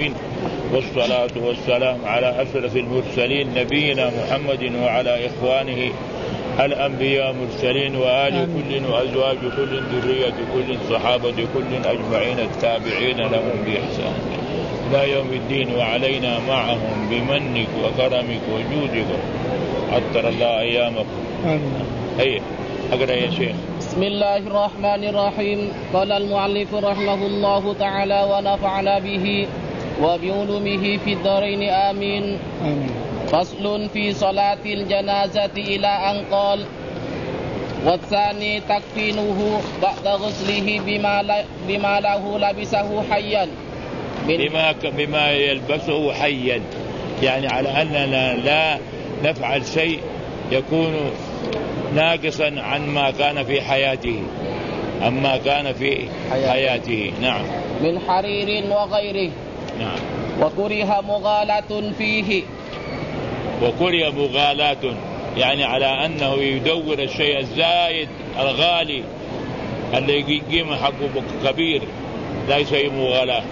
العالمين، والصلاة والسلام على أشرف المرسلين نبينا محمد وعلى إخوانه الأنبياء مرسلين وآل كل وأزواج كل ذرية كل صحابة كل أجمعين التابعين لهم بإحسان إلى يوم الدين، وعلينا معهم بمنك وكرمك وجودك. عطر الله أيامكم. هيا أقرأ يا شيخ. بسم الله الرحمن الرحيم. قال المؤلف رحمه الله تعالى ونفعنا به وبعلومه في الدارين آمين. فصل في صلاة الجنازة إلى أن قال: والثاني تكفينه بعد غسله بما له لبسه حيا، بما يلبسه حيا، يعني على أننا لا نفعل شيء يكون ناقصا عن ما كان في حياته، أما كان في حياته. نعم. من حرير وغيره. نعم. وكره مغالاة فيه. وكره مغالاة يعني على أنه يدور الشيء الزايد الغالي اللي يقيم حقه كبير، لا شيء مغالاة.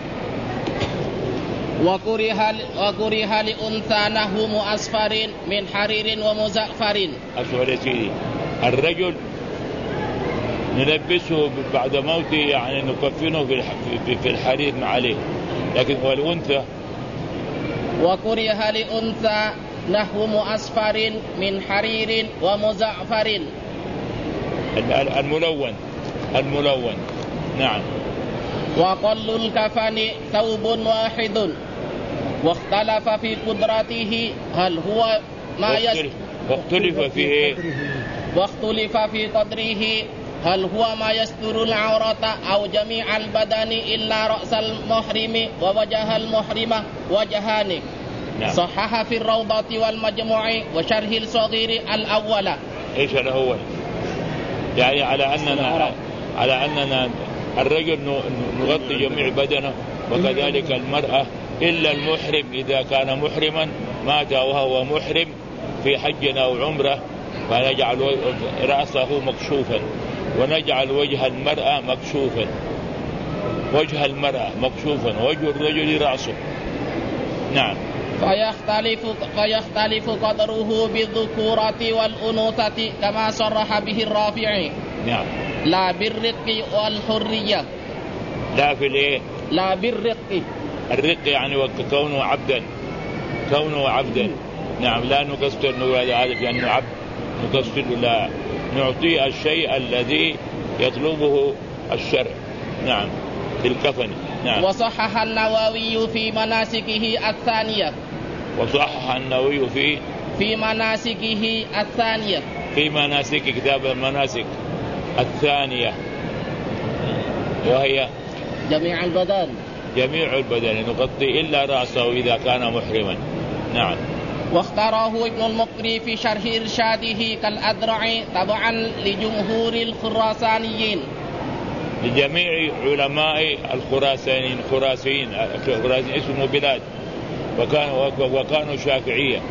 وكره لأنثى نهم أصفر من حرير ومزعفر. أسفل سيدي، الرجل نلبسه بعد موته يعني نكفنه في الحرير عليه، لكن هو الأنثى. وكره لأنثى نهم أصفر من حرير ومزعفر. الملون. نعم. وقل الكفن ثوب واحد، واختلف في قدرته هل هو ما واختلف في قدره هل هو ما يستر العورة أو جميع البدن إلا رأس المحرم ووجه المحرمة وجهان. نعم. صحح في الروضة والمجموع وشرح الصغير الأول. إيش الأول؟ يعني على أننا الرجل نغطي جميع بدنه، وكذلك المرأة إلا المحرم إذا كان محرما مات وهو محرم في حج أو عمرة، فنجعل رأسه مكشوفا، ونجعل وجه المرأة مكشوفا، وجه المرأة مكشوفا، وجه الرجل رأسه. نعم. فيختلف قدره بالذكورة والأنوثة كما صرح به الرافعي. نعم. لا بالرق والحرية. لا في الايه؟ لا بالرق. الرق يعني كونه عبدا. نعم. لا نقصر هذا يعني عبد نقصر، لا نعطيه الشيء الذي يطلبه الشرع. نعم. في الكفن. نعم. وصحح النووي في مناسكه الثانية. وصحح النووي في مناسكه الثانية. في مناسك كتاب المناسك الثانية، وهي جميع البدن نغطي إلا رأسه إذا كان محرما. نعم. واختاره ابن المقري في شرح إرشاده كالأذرع تبعا لجمهور الخراسانيين، لجميع علماء الخراسانيين اسمه بلاد، وكانوا شافعية.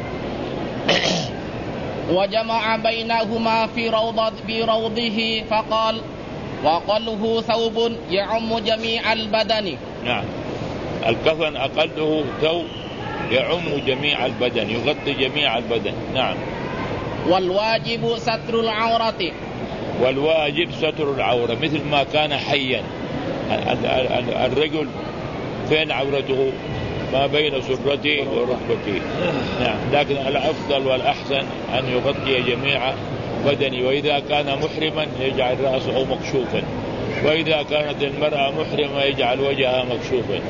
وجمع بينهما في روضه فقال: وأقله ثوب يعم جميع البدن. نعم. الكفن أقله ثوب يعم جميع البدن، يغطي جميع البدن. نعم. والواجب ستر العورة. والواجب ستر العورة مثل ما كان حيا. الرجل فين عورته؟ ما بين سرته وركبته. نعم. لكن الأفضل والأحسن أن يغطي جميع بدنه، وإذا كان محرما يجعل رأسه مكشوفا، وإذا كانت المرأة محرمة يجعل وجهها مكشوفا.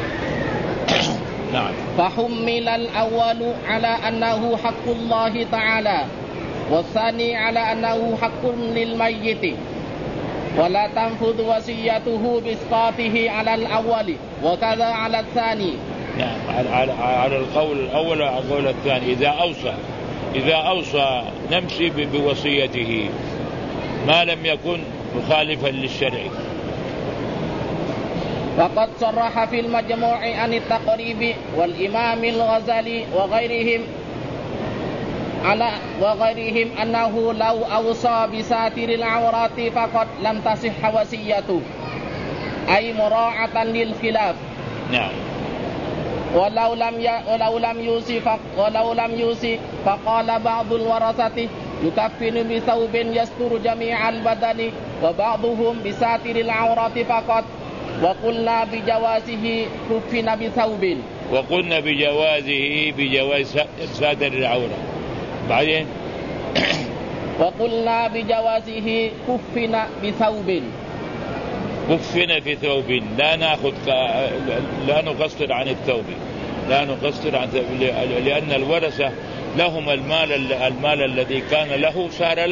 نعم. فحمل الأول على أنه حق الله تعالى، والثاني على أنه حق للميت، ولا تنفذ وصيته بإسقاطه على الأول، وكذا على الثاني. نعم. على القول الأول وعلى القول الثاني. إذا أوصى نمشي بوصيته ما لم يكن مخالفا للشرع. وقد صرح في المجموع عن التقريب والإمام الغزالي وغيرهم أنه لو أوصى بساتر العورات فقد لم تصح وصيته، أي مراعاة للخلاف. نعم. ولو لم يوصي فقال بعض الورثة يكفن بثوب يستر جميع البدن وبعضهم بساتر العورة فقط، وقلنا بجوازه كفن بثوب. وقلنا بجواز ساتر العورة. بعدين وقلنا بجوازه كفن بثوب. كفن في ثوب، لا نقصر عن الثوب، لأن الورثة لهم المال الذي كان له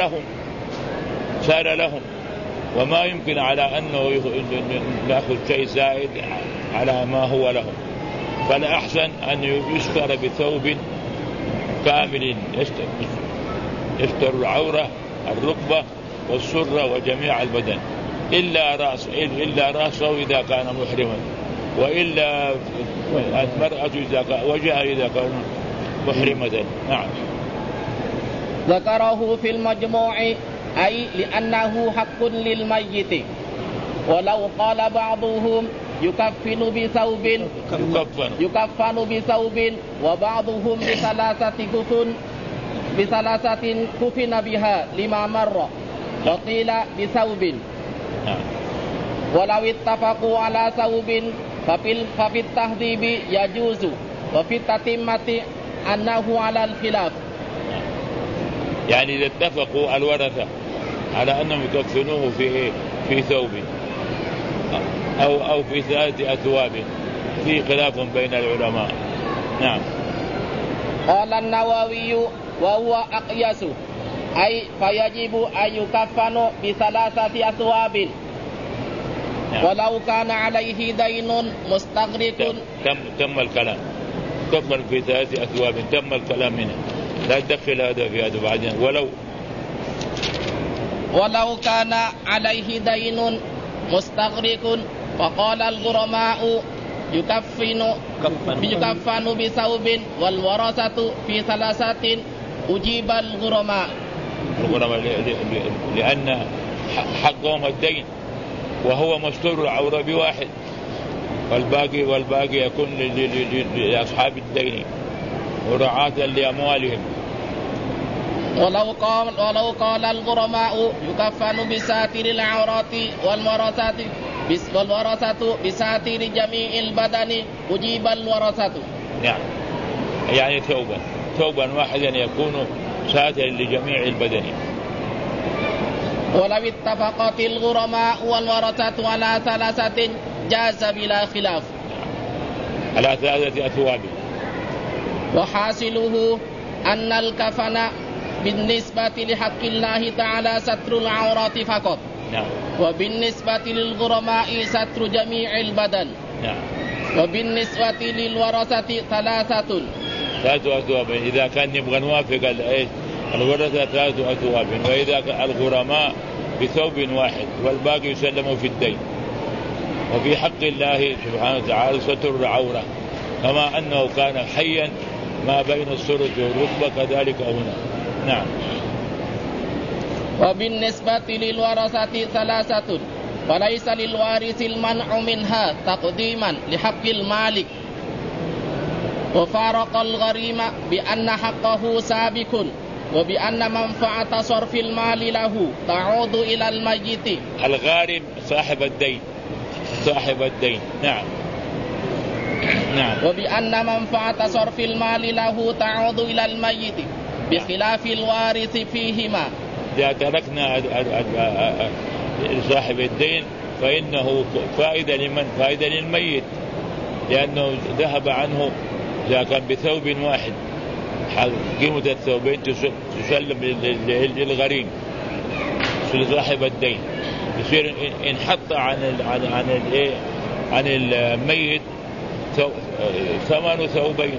صار لهم، وما يمكن على أنه نأخذ شيء زائد على ما هو لهم، فالأحسن أن يستر بثوب كامل يستر العورة الركبة والسرة وجميع البدن إلا رأسه إذا كان محرما، وإلا المرأة وجهها إذا كان محرمة. نعم. ذكره في المجموع أي لأنه حق للميت. ولو قال بعضهم يكفن بثوب وبعضهم بثلاثة كفن بها لما مر، وقيل بثوب. ولو اتفقوا على ثوب ففي التهذيب يجوز، وفي التتمة أنه على الخلاف. يعني إذا اتفقوا الورثة على أنهم يكفنوه في ثوب أو في 3 أثواب، في خلاف بين العلماء. نعم. قال النووي وهو أقيس، أي فيجب أن يكفن ب3 أثواب. نعم. ولو كان عليه دين مستغرق. تم الكلام، كفن في 3 أثواب، تم الكلام منه، لا تدخل هذا في هذا. بعدين ولو كان عليه دين مستغرق فقال الغرماء يكفن بثوب والورثة في 3، أجيب الغرماء لأن حقهم الدين، وهو مستور العورة بواحد، والباقي يكون لأصحاب الدين ورعاة لأموالهم. ولو قال الغرماء يكفن بساتر العورات والورثة بساتر جميع البدن، أجيب الورثة. يعني ثوبا واحدا يكون ساتر لجميع البدن. ولو اتفقت الغرماء والورثة على 3 جاز بلا خلاف، على 3 أثواب. وحاصله أن الكفن بالنسبة لحق الله تعالى ستر العورات فقط. نعم. وبالنسبة للغرماء ستر جميع البدن. نعم. وبالنسبة للورثة 3 أثواب، إذا كان يبغى نوافق الورثة 3 أثواب، وإذا كان الغرماء بثوب واحد والباقي يسلم في الدين. وفي حق الله سبحانه وتعالى ستر العورة، كما أنه كان حيا ما بين السرة والركبة كذلك هنا. نعم. وبالنسبة للورثة 3، فليس للوارث المنع منها تقديما لحق المالك، وفارق الغريم بأن حقه سابق، وبأن منفعة صرف المال له تعود إلى الميت. الغارم صاحب الدين. نعم. وبأن منفعة صرف المال له تعود إلى الميت بخلاف الوارث فيهما. إذا تركنا صاحب الدين فإنه فائدة للميت، لأنه ذهب عنه إذا كان بثوب واحد، قيمة الثوبين تسلم للغريم لصاحب الدين، يصير انحط عن الميت ثمن ثوبين.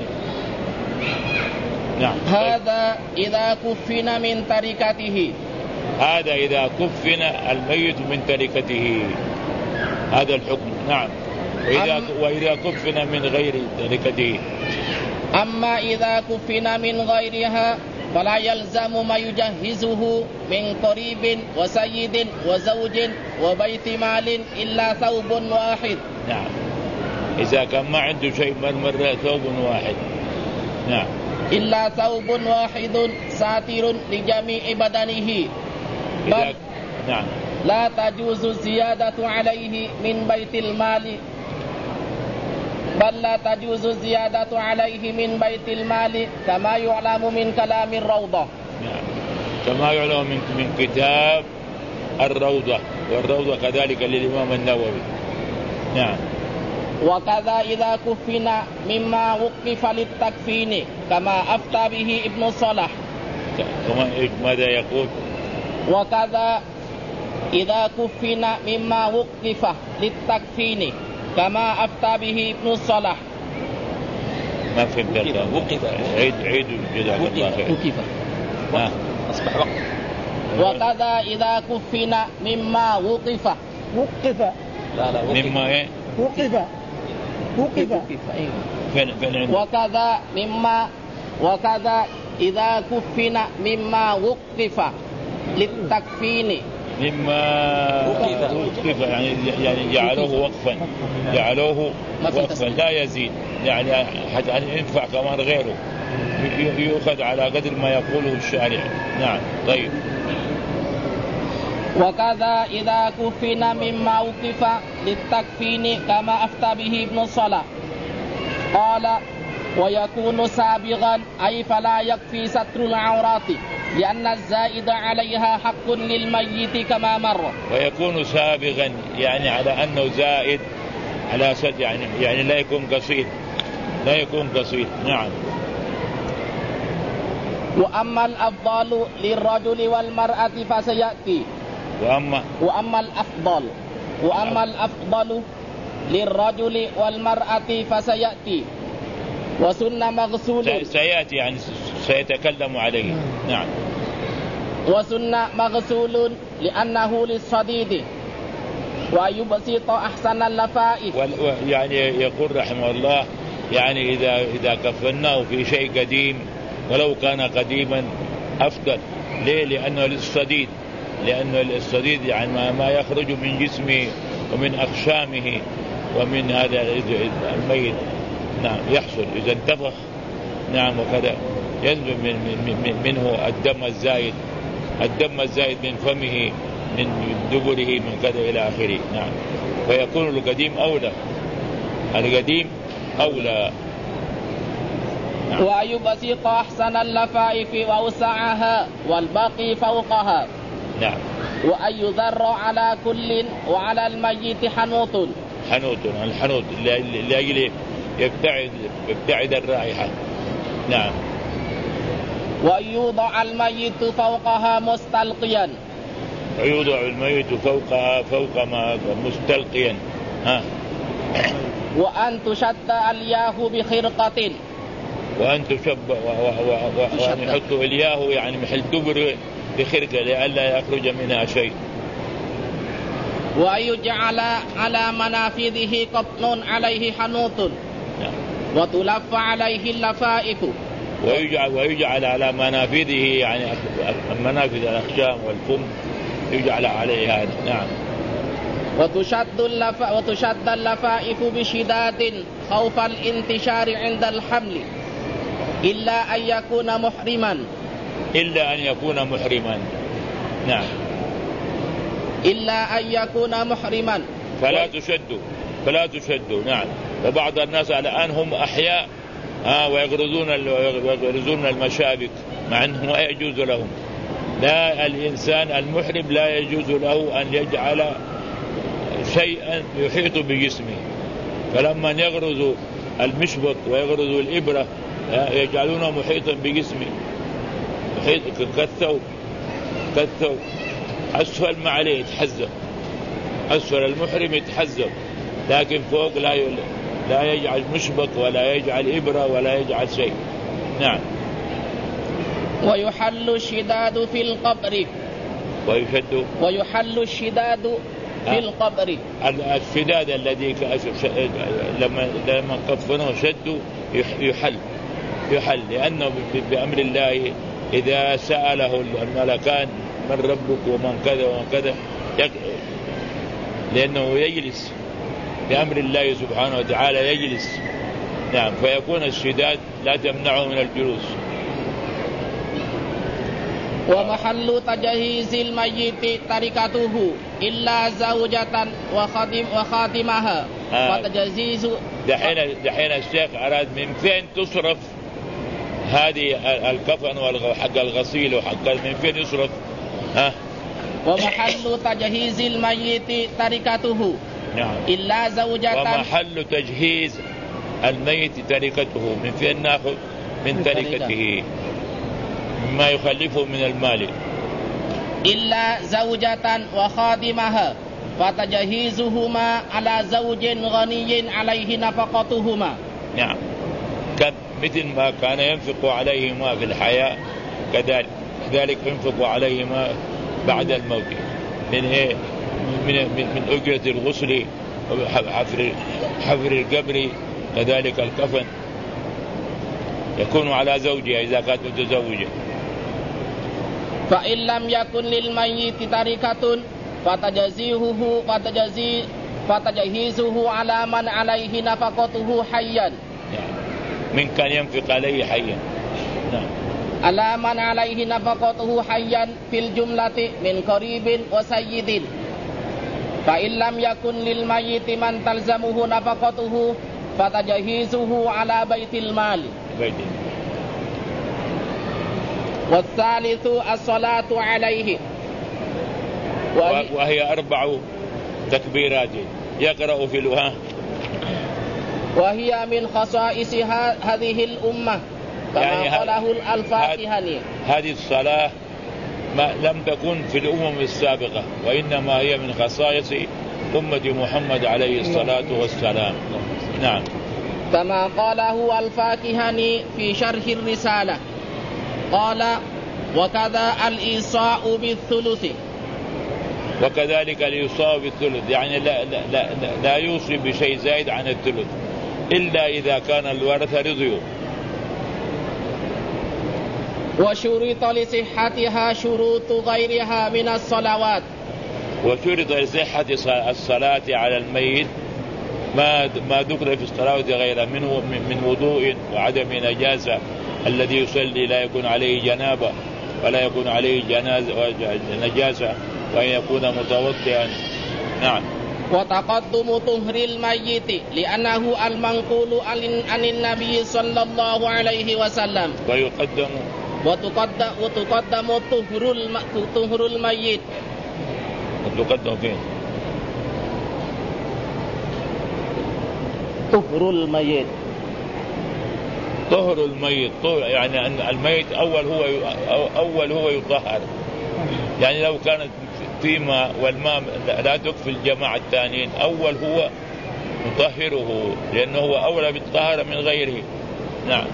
نعم. هذا إذا كفن من تركته. هذا إذا كفن الميت من تركته، هذا الحكم. نعم. وإذا كفن من غير تركته. أما إذا كفن من غيرها فلا يلزم ما يجهزه من قريب وسيد وزوج وبيت مال إلا ثوب واحد. نعم. إذا كان ما عنده شيء مرة ثوب واحد. نعم. إلا ثوب واحد ساتر لجميع بدنه. نعم. لا تجوز الزيادة عليه من بيت المال، بل لا تجوز الزيادة عليه من بيت المال كما يعلم من كلام الروضة. نعم. كما يعلم من كتاب الروضة، والروضة كذلك للإمام النووي. نعم. وكذا إذا كفن مما وقف للتكفين كما أفتى به ابن صلاح. ماذا يقول؟ وكذا إذا كفن مما وقف للتكفين كما أفتى به ابن صلاح. ما فهمت. وقف. عيد جزاك الله خير. وقف. أصبح وقف. وكذا إذا كفن مما وقف. لا وقف. مما إيه؟ وقف. وكذا إذا كفن مما وقف للتكفين. مما وقف يعني جعلوه وقفا لا يزيد، يعني حتى ينفع كمان غيره، يؤخذ على قدر ما يقوله الشارع. نعم. طيب. وكذا إذا كفن مما وقف للتكفين كما أفتى به ابن صلاح. قال: ويكون سابغا، أي فلا يكفي ستر العورات لأن الزائد عليها حق للميت كما مر. ويكون سابغا يعني على أنه زائد على سد، يعني لا يكون قصير. نعم. وأما الأفضل للرجل والمرأة فسيأتي. وأما الأفضل للرجل والمرأة فسيأتي. وسن مغسول، سيأتي يعني سيتكلم عليه. نعم. وسن مغسول لأنه للصديد، ويبسط أحسن اللفائف. يعني يقول رحمه الله، يعني إذا كفناه في شيء قديم ولو كان قديما أفضل. ليه؟ لأنه للصديد يعني ما يخرج من جسمه ومن أخشامه ومن هذا الميت. نعم. يحصل إذا انتفخ. نعم. وكذا ينزل منه الدم الزائد من فمه، من دبره، من كذا إلى آخره. نعم. فيكون القديم أولى. نعم. ويبسط أحسن اللفائف وأوسعها والباقي فوقها. نعم. وأن يذر على كل وعلى الميت حنوط. الحنوط لأجل يبتعد الرائحة. نعم. ويوضع الميت فوقها مستلقيا. يوضع الميت فوق ما مستلقيا. وأن تشد الياه بخرقة. وأن يحط الياه يعني محل دبر بخرقة لئلا يخرج منها شيء. ويجعل على منافذه قطن عليه حنوط. نعم. وتلف عليه اللفائف. ويجعل على منافذه يعني منافذ الأخشام والفم يجعل عليه هذا. نعم. وتشد اللفائف بشداد خوف الانتشار عند الحمل إلا أن يكون محرما. فلا تشد. نعم. وبعض الناس الآن هم أحياء ويغرزون المشابك مع أنه ما يجوز لهم. لا، الإنسان المحرم لا يجوز له أن يجعل شيئا يحيط بجسمه. فلما يغرزوا المشبك ويغرزوا الإبرة يجعلونه محيطا بجسمه، محيط كالثوب. أسفل ما عليه يتحزب، أسفل المحرم يتحزب، لكن فوق لا يجعل مشبك ولا يجعل إبرة ولا يجعل شيء. نعم. ويحل الشداد في القبر. ويحل الشداد في القبر. الشداد الذي لما كفنوه شدوا يحل لأنه بأمر الله إذا سأله الملكان من ربك ومن كذا ومن كذا، لأنه بأمر الله سبحانه وتعالى يجلس. نعم، فيكون الشداد لا تمنعه من الجلوس. ومحل تجهيز الميت تركته إلا زوجة وخادمها فتجهيز. دحين الشيخ أراد من فين تصرف هذه الكفن وحق الغسيل وحق من فين يصرف. ومحل تجهيز الميت تركته. نعم. إلا زوجة. ومحل تجهيز الميت تركته من فين ناخذ؟ من تركته ما يخلفه من المال. إلا زوجة وخادمها فتجهيزهما على زوج غني عليه نفقتهما. نعم، مثل ما كان ينفق عليهما في الحياة كذلك ينفق عليهما بعد الموت من أجرة الغسل وحفر القبر، كذلك الكفن يكون على زوجها إذا كانت متزوجة. فإن لم يكن للميت تركة فتجهيزه على من عليه نفقته حيا. من كان ينفق عليه حيا. نعم. على من عليه نفقته حيا في الجملة من قريب وسيد. فإن لم يكن للميت من تلزمه نفقته فتجهيزه على بيت المال. والثالث الصلاة عليه وهي 4 تكبيرات يقرأ في الوها. وهي من خصائص هذه الأمة كما يعني قاله الفاكهاني. هذه الصلاة لم تكن في الأمم السابقة، وإنما هي من خصائص أمة محمد عليه الصلاة والسلام. نعم، كما قاله الفاكهاني في شرح الرسالة قال: وكذا الإيصاء بالثلث. وكذلك الإيصاء بالثلث يعني لا يوصي بشيء زائد عن الثلث إلا إذا كان الورثة رضيوا. وشرط لصحتها شروط غيرها من الصلوات. وشرط لصحة الصلاة على الميت ما ذكر في الصلاة غيره من وضوء وعدم نجاسة. الذي يصلي لا يكون عليه جنابة ولا يكون عليه نجاسة، وأن يكون متوضئا. نعم. وتقدم طهر الميت لأنه المنقول عن النبي صلى الله عليه وسلم. وتقدم طهر الميت. وتقدم فين؟ طهر الميت. طهر الميت يعني أن الميت أول هو يطهر. يعني لو كانت في ماء والماء لا تكفي الجماعة الثانيين، أول هو يطهره لأنه هو أولى بالطهارة من غيره. نعم.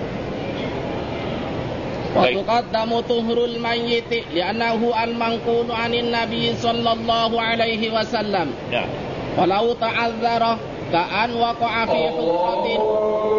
وتقدم طهر الميت لأنه المنقول عن النبي صلى الله عليه وسلم. نعم. ولو تعذر كأن وقع في حفرة